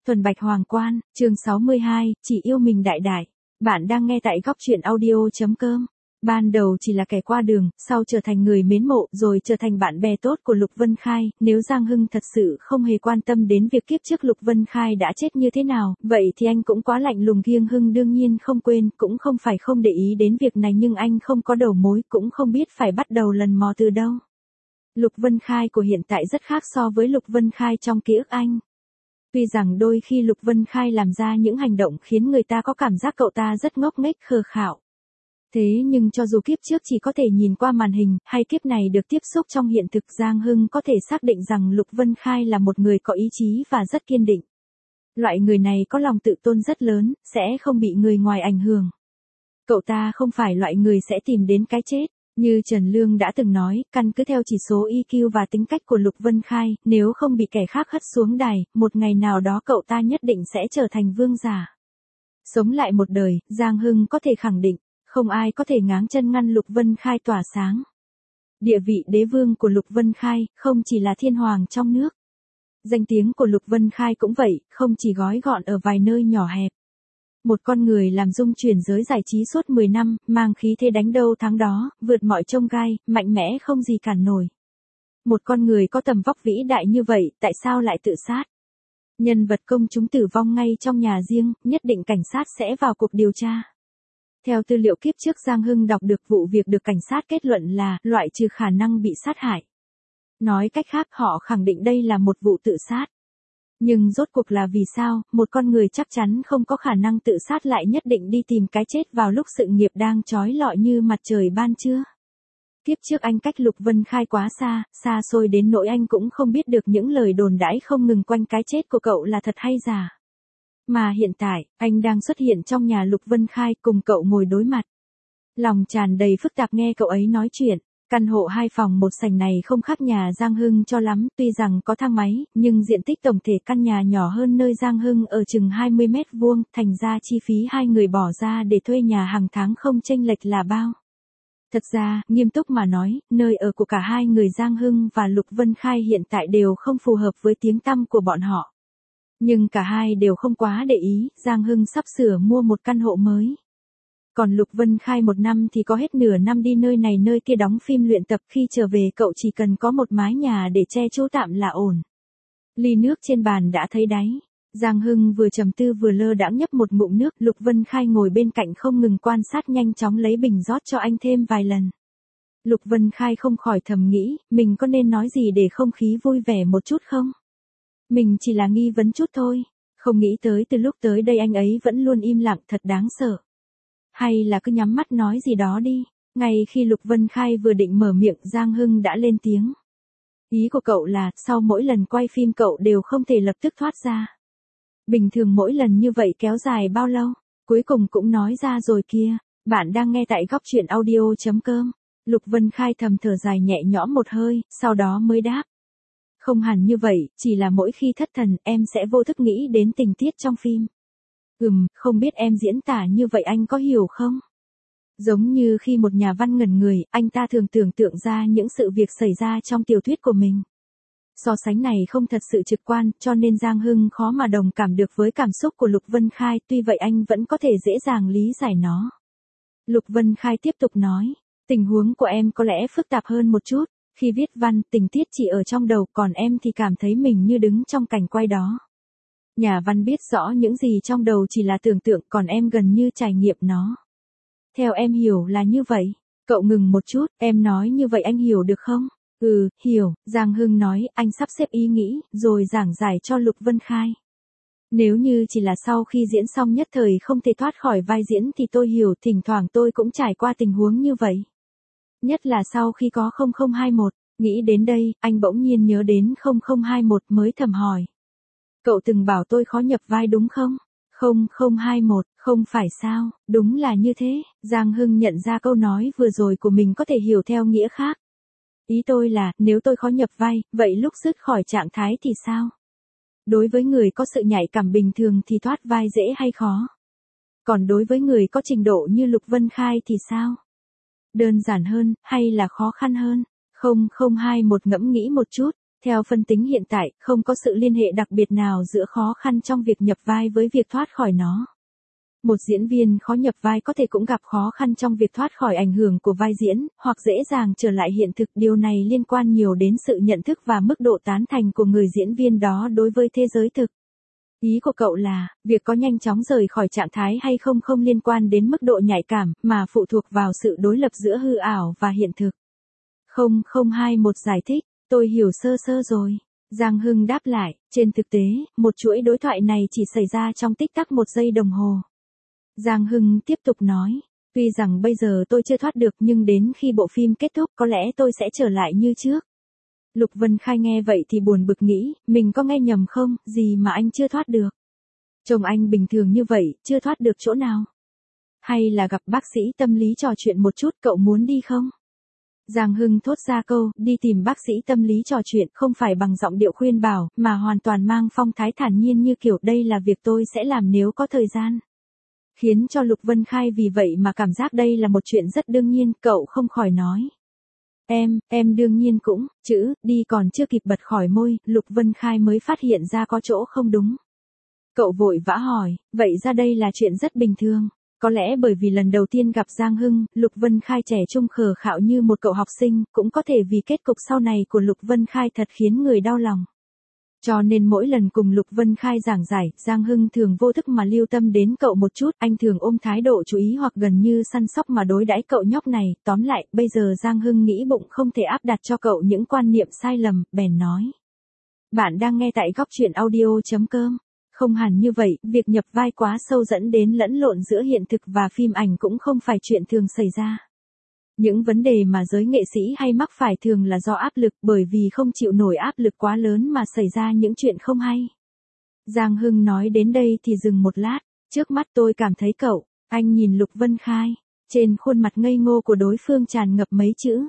Thuần Bạch Hoàng Quan, chương 62, chỉ yêu mình đại đại. Bạn đang nghe tại góc truyện audio.com. Ban đầu chỉ là kẻ qua đường, sau trở thành người mến mộ, rồi trở thành bạn bè tốt của Lục Vân Khai. Nếu Giang Hưng thật sự không hề quan tâm đến việc kiếp trước Lục Vân Khai đã chết như thế nào, vậy thì anh cũng quá lạnh lùng. Giang Hưng đương nhiên không quên, cũng không phải không để ý đến việc này, nhưng anh không có đầu mối, cũng không biết phải bắt đầu lần mò từ đâu. Lục Vân Khai của hiện tại rất khác so với Lục Vân Khai trong ký ức anh. Tuy rằng đôi khi Lục Vân Khai làm ra những hành động khiến người ta có cảm giác cậu ta rất ngốc nghếch khờ khạo. Thế nhưng cho dù kiếp trước chỉ có thể nhìn qua màn hình, hay kiếp này được tiếp xúc trong hiện thực, Giang Hưng có thể xác định rằng Lục Vân Khai là một người có ý chí và rất kiên định. Loại người này có lòng tự tôn rất lớn, sẽ không bị người ngoài ảnh hưởng. Cậu ta không phải loại người sẽ tìm đến cái chết. Như Trần Lương đã từng nói, căn cứ theo chỉ số EQ và tính cách của Lục Vân Khai, nếu không bị kẻ khác hất xuống đài, một ngày nào đó cậu ta nhất định sẽ trở thành vương giả. Sống lại một đời, Giang Hưng có thể khẳng định, không ai có thể ngáng chân ngăn Lục Vân Khai tỏa sáng. Địa vị đế vương của Lục Vân Khai, không chỉ là thiên hoàng trong nước. Danh tiếng của Lục Vân Khai cũng vậy, không chỉ gói gọn ở vài nơi nhỏ hẹp. Một con người làm rung chuyển giới giải trí suốt 10 năm, mang khí thế đánh đâu thắng đó, vượt mọi chông gai, mạnh mẽ không gì cản nổi. Một con người có tầm vóc vĩ đại như vậy, tại sao lại tự sát? Nhân vật công chúng tử vong ngay trong nhà riêng, nhất định cảnh sát sẽ vào cuộc điều tra. Theo tư liệu kiếp trước, Giang Hưng đọc được vụ việc được cảnh sát kết luận là loại trừ khả năng bị sát hại. Nói cách khác, họ khẳng định đây là một vụ tự sát. Nhưng rốt cuộc là vì sao, một con người chắc chắn không có khả năng tự sát lại nhất định đi tìm cái chết vào lúc sự nghiệp đang chói lọi như mặt trời ban trưa? Kiếp trước anh cách Lục Vân Khai quá xa, xa xôi đến nỗi anh cũng không biết được những lời đồn đãi không ngừng quanh cái chết của cậu là thật hay giả. Mà hiện tại, anh đang xuất hiện trong nhà Lục Vân Khai cùng cậu ngồi đối mặt. Lòng tràn đầy phức tạp nghe cậu ấy nói chuyện. Căn hộ 2 phòng 1 sảnh này không khác nhà Giang Hưng cho lắm, tuy rằng có thang máy, nhưng diện tích tổng thể căn nhà nhỏ hơn nơi Giang Hưng ở chừng 20 mét vuông, thành ra chi phí hai người bỏ ra để thuê nhà hàng tháng không chênh lệch là bao. Thật ra, nghiêm túc mà nói, nơi ở của cả hai người Giang Hưng và Lục Vân Khai hiện tại đều không phù hợp với tiếng tăm của bọn họ. Nhưng cả hai đều không quá để ý, Giang Hưng sắp sửa mua một căn hộ mới. Còn Lục Vân Khai 1 năm thì có hết nửa năm đi nơi này nơi kia đóng phim luyện tập, khi trở về cậu chỉ cần có một mái nhà để che chỗ tạm là ổn. Ly nước trên bàn đã thấy đáy. Giang Hưng vừa trầm tư vừa lơ đãng nhấp một ngụm nước, Lục Vân Khai ngồi bên cạnh không ngừng quan sát, nhanh chóng lấy bình rót cho anh thêm vài lần. Lục Vân Khai không khỏi thầm nghĩ, mình có nên nói gì để không khí vui vẻ một chút không? Mình chỉ là nghi vấn chút thôi, không nghĩ tới từ lúc tới đây anh ấy vẫn luôn im lặng, thật đáng sợ. Hay là cứ nhắm mắt nói gì đó đi. Ngay khi Lục Vân Khai vừa định mở miệng, Giang Hưng đã lên tiếng. Ý của cậu là, sau mỗi lần quay phim cậu đều không thể lập tức thoát ra. Bình thường mỗi lần như vậy kéo dài bao lâu? Cuối cùng cũng nói ra rồi kia. Bạn đang nghe tại góc truyện audio.com. Lục Vân Khai thầm thở dài nhẹ nhõm một hơi, sau đó mới đáp. Không hẳn như vậy, chỉ là mỗi khi thất thần, em sẽ vô thức nghĩ đến tình tiết trong phim. Không biết em diễn tả như vậy anh có hiểu không? Giống như khi một nhà văn ngẩn người, anh ta thường tưởng tượng ra những sự việc xảy ra trong tiểu thuyết của mình. So sánh này không thật sự trực quan, cho nên Giang Hưng khó mà đồng cảm được với cảm xúc của Lục Vân Khai, tuy vậy anh vẫn có thể dễ dàng lý giải nó. Lục Vân Khai tiếp tục nói, tình huống của em có lẽ phức tạp hơn một chút, khi viết văn, tình tiết chỉ ở trong đầu, còn em thì cảm thấy mình như đứng trong cảnh quay đó. Nhà văn biết rõ những gì trong đầu chỉ là tưởng tượng, còn em gần như trải nghiệm nó. Theo em hiểu là như vậy. Cậu ngừng một chút, em nói như vậy anh hiểu được không? Hiểu, Giang Hưng nói, anh sắp xếp ý nghĩ, rồi giảng giải cho Lục Vân Khai. Nếu như chỉ là sau khi diễn xong nhất thời không thể thoát khỏi vai diễn thì tôi hiểu, thỉnh thoảng tôi cũng trải qua tình huống như vậy. Nhất là sau khi có 0021, nghĩ đến đây, anh bỗng nhiên nhớ đến 0021 mới thầm hỏi. Cậu từng bảo tôi khó nhập vai đúng không? 0021, không phải sao, đúng là như thế. Giang Hưng nhận ra câu nói vừa rồi của mình có thể hiểu theo nghĩa khác. Ý tôi là, nếu tôi khó nhập vai, vậy lúc dứt khỏi trạng thái thì sao? Đối với người có sự nhạy cảm bình thường thì thoát vai dễ hay khó? Còn đối với người có trình độ như Lục Vân Khai thì sao? Đơn giản hơn, hay là khó khăn hơn? 0021 ngẫm nghĩ một chút. Theo phân tính hiện tại, không có sự liên hệ đặc biệt nào giữa khó khăn trong việc nhập vai với việc thoát khỏi nó. Một diễn viên khó nhập vai có thể cũng gặp khó khăn trong việc thoát khỏi ảnh hưởng của vai diễn, hoặc dễ dàng trở lại hiện thực. Điều này liên quan nhiều đến sự nhận thức và mức độ tán thành của người diễn viên đó đối với thế giới thực. Ý của cậu là, việc có nhanh chóng rời khỏi trạng thái hay không không liên quan đến mức độ nhạy cảm, mà phụ thuộc vào sự đối lập giữa hư ảo và hiện thực. 0021 giải thích, tôi hiểu sơ sơ rồi. Giang Hưng đáp lại, trên thực tế, một chuỗi đối thoại này chỉ xảy ra trong tích tắc 1 giây đồng hồ. Giang Hưng tiếp tục nói, tuy rằng bây giờ tôi chưa thoát được nhưng đến khi bộ phim kết thúc có lẽ tôi sẽ trở lại như trước. Lục Vân Khai nghe vậy thì buồn bực nghĩ, mình có nghe nhầm không, gì mà anh chưa thoát được. Chồng anh bình thường như vậy, chưa thoát được chỗ nào. Hay là gặp bác sĩ tâm lý trò chuyện một chút, cậu muốn đi không? Giang Hưng thốt ra câu, đi tìm bác sĩ tâm lý trò chuyện không phải bằng giọng điệu khuyên bảo, mà hoàn toàn mang phong thái thản nhiên như kiểu đây là việc tôi sẽ làm nếu có thời gian. Khiến cho Lục Vân Khai vì vậy mà cảm giác đây là một chuyện rất đương nhiên, cậu không khỏi nói. Em đương nhiên cũng, chữ, đi còn chưa kịp bật khỏi môi, Lục Vân Khai mới phát hiện ra có chỗ không đúng. Cậu vội vã hỏi, vậy ra đây là chuyện rất bình thường. Có lẽ bởi vì lần đầu tiên gặp Giang Hưng, Lục Vân Khai trẻ trung khờ khạo như một cậu học sinh, cũng có thể vì kết cục sau này của Lục Vân Khai thật khiến người đau lòng. Cho nên mỗi lần cùng Lục Vân Khai giảng giải, Giang Hưng thường vô thức mà lưu tâm đến cậu một chút, anh thường ôm thái độ chú ý hoặc gần như săn sóc mà đối đãi cậu nhóc này. Tóm lại, bây giờ Giang Hưng nghĩ bụng không thể áp đặt cho cậu những quan niệm sai lầm, bèn nói. Bạn đang nghe tại góc truyện audio.com. Không hẳn như vậy, việc nhập vai quá sâu dẫn đến lẫn lộn giữa hiện thực và phim ảnh cũng không phải chuyện thường xảy ra. Những vấn đề mà giới nghệ sĩ hay mắc phải thường là do áp lực, bởi vì không chịu nổi áp lực quá lớn mà xảy ra những chuyện không hay. Giang Hưng nói đến đây thì dừng một lát, trước mắt tôi cảm thấy cậu, anh nhìn Lục Vân Khai, trên khuôn mặt ngây ngô của đối phương tràn ngập mấy chữ.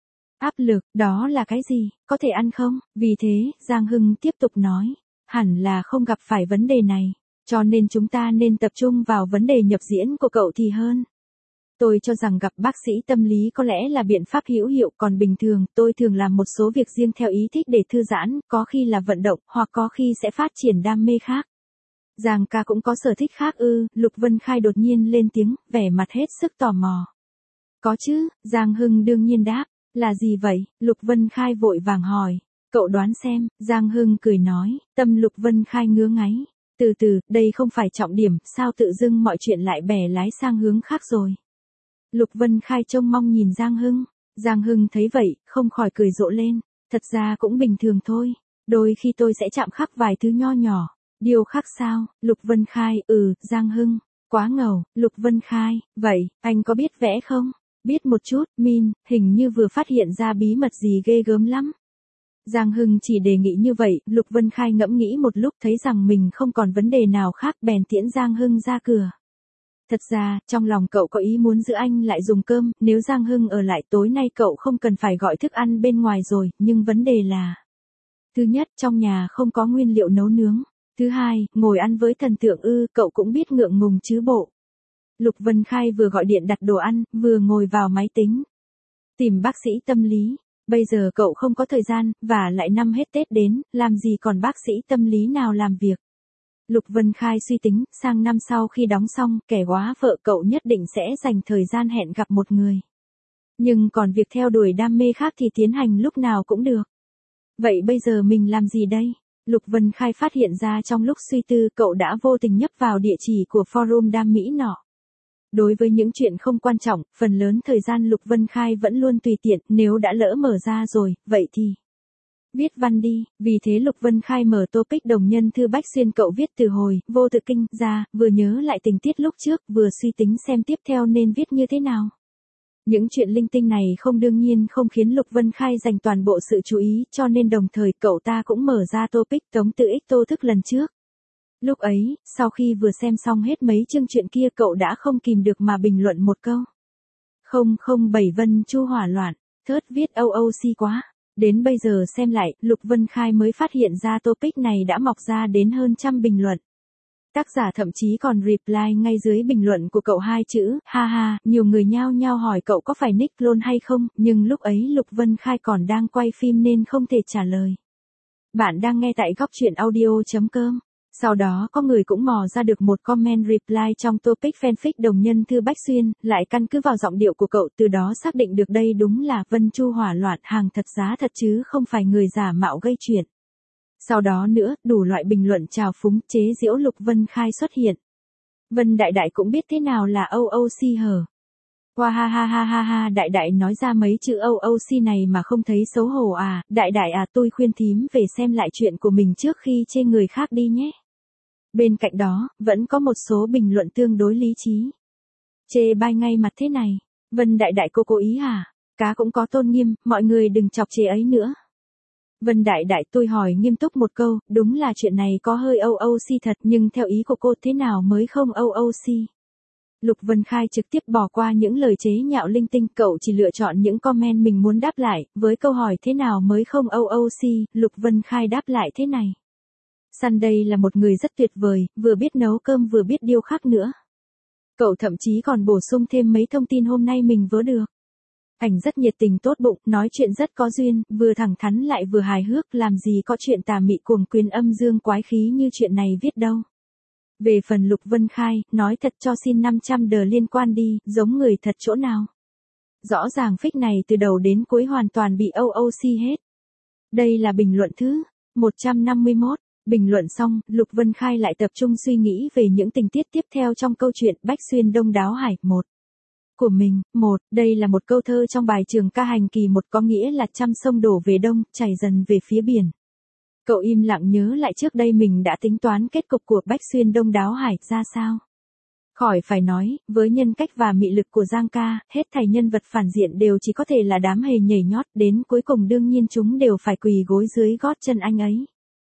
Áp lực, đó là cái gì, có thể ăn không? Vì thế, Giang Hưng tiếp tục nói, hẳn là không gặp phải vấn đề này, cho nên chúng ta nên tập trung vào vấn đề nhập diễn của cậu thì hơn. Tôi cho rằng gặp bác sĩ tâm lý có lẽ là biện pháp hữu hiệu, còn bình thường, tôi thường làm một số việc riêng theo ý thích để thư giãn, có khi là vận động, hoặc có khi sẽ phát triển đam mê khác. Giang ca cũng có sở thích khác ư? Lục Vân Khai đột nhiên lên tiếng, vẻ mặt hết sức tò mò. Có chứ, Giang Hưng đương nhiên đáp, là gì vậy? Lục Vân Khai vội vàng hỏi, cậu đoán xem, Giang Hưng cười nói, tâm Lục Vân Khai ngứa ngáy. Từ từ, đây không phải trọng điểm, sao tự dưng mọi chuyện lại bẻ lái sang hướng khác rồi. Lục Vân Khai trông mong nhìn Giang Hưng. Giang Hưng thấy vậy, không khỏi cười rộ lên. Thật ra cũng bình thường thôi. Đôi khi tôi sẽ chạm khắc vài thứ nho nhỏ. Điều khác sao? Lục Vân Khai, Giang Hưng. Quá ngầu, Lục Vân Khai. Vậy, anh có biết vẽ không? Biết một chút, hình như vừa phát hiện ra bí mật gì ghê gớm lắm. Giang Hưng chỉ đề nghị như vậy, Lục Vân Khai ngẫm nghĩ một lúc thấy rằng mình không còn vấn đề nào khác bèn tiễn Giang Hưng ra cửa. Thật ra, trong lòng cậu có ý muốn giữ anh lại dùng cơm, nếu Giang Hưng ở lại tối nay cậu không cần phải gọi thức ăn bên ngoài rồi, nhưng vấn đề là... Thứ nhất, trong nhà không có nguyên liệu nấu nướng. Thứ hai, ngồi ăn với thần tượng cậu cũng biết ngượng ngùng chứ bộ. Lục Vân Khai vừa gọi điện đặt đồ ăn, vừa ngồi vào máy tính. Tìm bác sĩ tâm lý. Bây giờ cậu không có thời gian, và lại năm hết Tết đến, làm gì còn bác sĩ tâm lý nào làm việc. Lục Vân Khai suy tính, sang năm sau khi đóng xong, kẻ góa vợ cậu nhất định sẽ dành thời gian hẹn gặp một người. Nhưng còn việc theo đuổi đam mê khác thì tiến hành lúc nào cũng được. Vậy bây giờ mình làm gì đây? Lục Vân Khai phát hiện ra trong lúc suy tư cậu đã vô tình nhấp vào địa chỉ của forum đam mỹ nọ. Đối với những chuyện không quan trọng, phần lớn thời gian Lục Vân Khai vẫn luôn tùy tiện, nếu đã lỡ mở ra rồi, vậy thì... Viết văn đi, vì thế Lục Vân Khai mở topic đồng nhân thư Bách Xuyên cậu viết từ hồi, vô tự kinh, ra, vừa nhớ lại tình tiết lúc trước, vừa suy tính xem tiếp theo nên viết như thế nào. Những chuyện linh tinh này không đương nhiên không khiến Lục Vân Khai dành toàn bộ sự chú ý, cho nên đồng thời cậu ta cũng mở ra topic Tống Tự Ích Tô Thức lần trước. Lúc ấy, sau khi vừa xem xong hết mấy chương chuyện kia cậu đã không kìm được mà bình luận một câu. 007 Vân Chu hỏa loạn, thớt viết OOC quá. Đến bây giờ xem lại, Lục Vân Khai mới phát hiện ra topic này đã mọc ra đến hơn 100 bình luận. Tác giả thậm chí còn reply ngay dưới bình luận của cậu 2 chữ, ha ha, nhiều người nhao nhao hỏi cậu có phải nick clone hay không, nhưng lúc ấy Lục Vân Khai còn đang quay phim nên không thể trả lời. Bạn đang nghe tại góc chuyện audio.com. Sau đó có người cũng mò ra được một comment reply trong topic fanfic đồng nhân thư Bách Xuyên, lại căn cứ vào giọng điệu của cậu từ đó xác định được đây đúng là Vân Chu hỏa loạn hàng thật giá thật chứ không phải người giả mạo gây chuyện. Sau đó nữa, đủ loại bình luận trào phúng chế giễu Lục Vân Khai xuất hiện. Vân Đại Đại cũng biết thế nào là OOC hở. Wow ha ha ha ha ha, Đại Đại nói ra mấy chữ OOC này mà không thấy xấu hổ à, Đại Đại à, tôi khuyên thím về xem lại chuyện của mình trước khi chê người khác đi nhé. Bên cạnh đó, vẫn có một số bình luận tương đối lý trí. Chê bai ngay mặt thế này, Vân Đại Đại cô cố ý à, cá cũng có tôn nghiêm, mọi người đừng chọc chê ấy nữa. Vân Đại Đại tôi hỏi nghiêm túc một câu, đúng là chuyện này có hơi OOC thật nhưng theo ý của cô thế nào mới không OOC? Lục Vân Khai trực tiếp bỏ qua những lời chế nhạo linh tinh, cậu chỉ lựa chọn những comment mình muốn đáp lại, với câu hỏi thế nào mới không OOC, Lục Vân Khai đáp lại thế này. Sunday là một người rất tuyệt vời, vừa biết nấu cơm vừa biết điêu khắc nữa. Cậu thậm chí còn bổ sung thêm mấy thông tin hôm nay mình vớ được. Ảnh rất nhiệt tình tốt bụng, nói chuyện rất có duyên, vừa thẳng thắn lại vừa hài hước, làm gì có chuyện tà mị cuồng quyền âm dương quái khí như chuyện này viết đâu. Về phần Lục Vân Khai, nói thật cho xin 500 đờ liên quan đi, giống người thật chỗ nào. Rõ ràng fic này từ đầu đến cuối hoàn toàn bị OOC hết. Đây là bình luận thứ 151. Bình luận xong, Lục Vân Khai lại tập trung suy nghĩ về những tình tiết tiếp theo trong câu chuyện Bách Xuyên Đông Đáo Hải 1. Của mình, đây là một câu thơ trong bài Trường Ca Hành Kỳ 1 có nghĩa là trăm sông đổ về đông, chảy dần về phía biển. Cậu im lặng nhớ lại trước đây mình đã tính toán kết cục của Bách Xuyên Đông Đáo Hải ra sao. Khỏi phải nói, với nhân cách và mị lực của Giang Ca, hết thảy nhân vật phản diện đều chỉ có thể là đám hề nhảy nhót, đến cuối cùng đương nhiên chúng đều phải quỳ gối dưới gót chân anh ấy.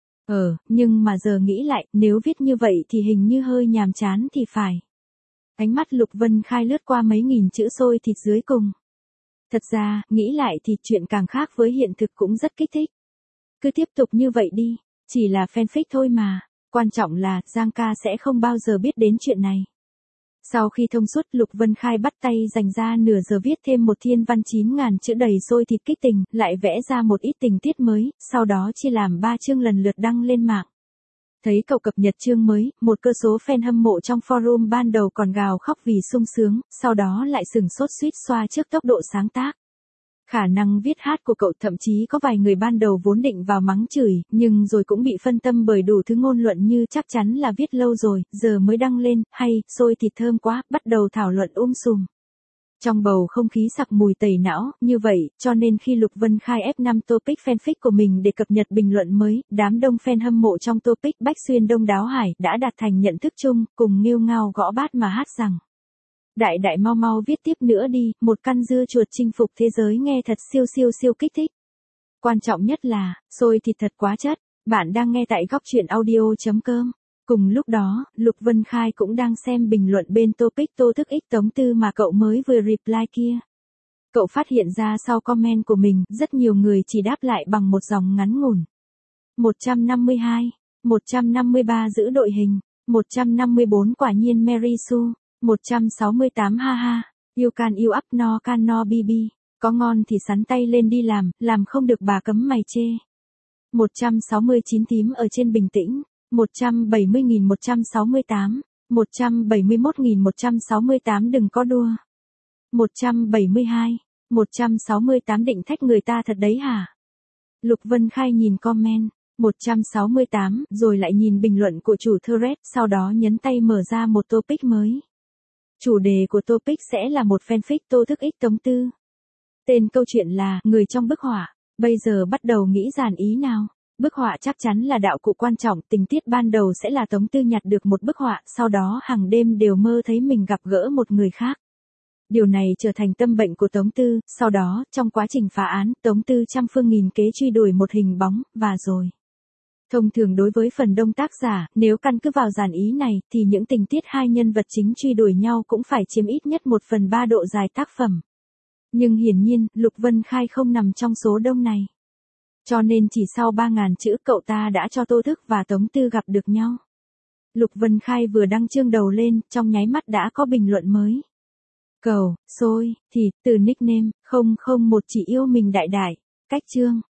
Nhưng mà giờ nghĩ lại, nếu viết như vậy thì hình như hơi nhàm chán thì phải. Ánh mắt Lục Vân Khai lướt qua mấy nghìn chữ xôi thịt dưới cùng. Thật ra, nghĩ lại thì chuyện càng khác với hiện thực cũng rất kích thích. Cứ tiếp tục như vậy đi, chỉ là fanfic thôi mà, quan trọng là Giang Ca sẽ không bao giờ biết đến chuyện này. Sau khi thông suốt, Lục Vân Khai bắt tay dành ra nửa giờ viết thêm một thiên văn 9.000 chữ đầy xôi thịt kích tình, lại vẽ ra một ít tình tiết mới, sau đó chia làm 3 chương lần lượt đăng lên mạng. Thấy cậu cập nhật chương mới, một cơ số fan hâm mộ trong forum ban đầu còn gào khóc vì sung sướng, sau đó lại sừng sốt suýt xoa trước tốc độ sáng tác. Khả năng viết hát của cậu thậm chí có vài người ban đầu vốn định vào mắng chửi, nhưng rồi cũng bị phân tâm bởi đủ thứ ngôn luận như chắc chắn là viết lâu rồi, giờ mới đăng lên, hay, xôi thịt thơm quá, bắt đầu thảo luận sùm. Trong bầu không khí sặc mùi tẩy não, như vậy, cho nên khi Lục Vân Khai F5 topic fanfic của mình để cập nhật bình luận mới, đám đông fan hâm mộ trong topic Bách Xuyên Đông Đáo Hải đã đạt thành nhận thức chung, cùng nghêu ngao gõ bát mà hát rằng. Đại Đại mau mau viết tiếp nữa đi, một căn dưa chuột chinh phục thế giới nghe thật siêu kích thích. Quan trọng nhất là, xôi thịt thật quá chất, bạn đang nghe tại góc chuyện audio.com. Cùng lúc đó, Lục Vân Khai cũng đang xem bình luận bên topic Tô Thức X Tống Tư mà cậu mới vừa reply kia. Cậu phát hiện ra sau comment của mình, rất nhiều người chỉ đáp lại bằng một dòng ngắn ngủn. 152, 153 giữ đội hình, 154 quả nhiên Mary Sue, 168 ha ha, you can you up no can no bb, có ngon thì sắn tay lên đi làm không được bà cấm mày chê. 169 tím ở trên bình tĩnh, 170.168, 171.168 đừng có đua. 172, 168 định thách người ta thật đấy hả? Lục Vân Khai nhìn comment, 168, rồi lại nhìn bình luận của chủ thread, sau đó nhấn tay mở ra một topic mới. Chủ đề của topic sẽ là một fanfic Tô Thức X Tống Tư. Tên câu chuyện là Người trong bức họa. Bây giờ bắt đầu nghĩ dàn ý nào. Bức họa chắc chắn là đạo cụ quan trọng, tình tiết ban đầu sẽ là Tống Tư nhặt được một bức họa, sau đó hàng đêm đều mơ thấy mình gặp gỡ một người khác. Điều này trở thành tâm bệnh của Tống Tư, sau đó, trong quá trình phá án, Tống Tư trăm phương nghìn kế truy đuổi một hình bóng, và rồi. Thông thường đối với phần đông tác giả, nếu căn cứ vào dàn ý này, thì những tình tiết hai nhân vật chính truy đuổi nhau cũng phải chiếm ít nhất 1/3 độ dài tác phẩm. Nhưng hiển nhiên, Lục Vân Khai không nằm trong số đông này. Cho nên chỉ sau 3.000 chữ cậu ta đã cho Tô Thức và Tống Tư gặp được nhau. Lục Vân Khai vừa đăng chương đầu lên, trong nháy mắt đã có bình luận mới. Cầu, xôi, thịt, từ nickname, 001 chỉ yêu mình đại đại. Cách chương.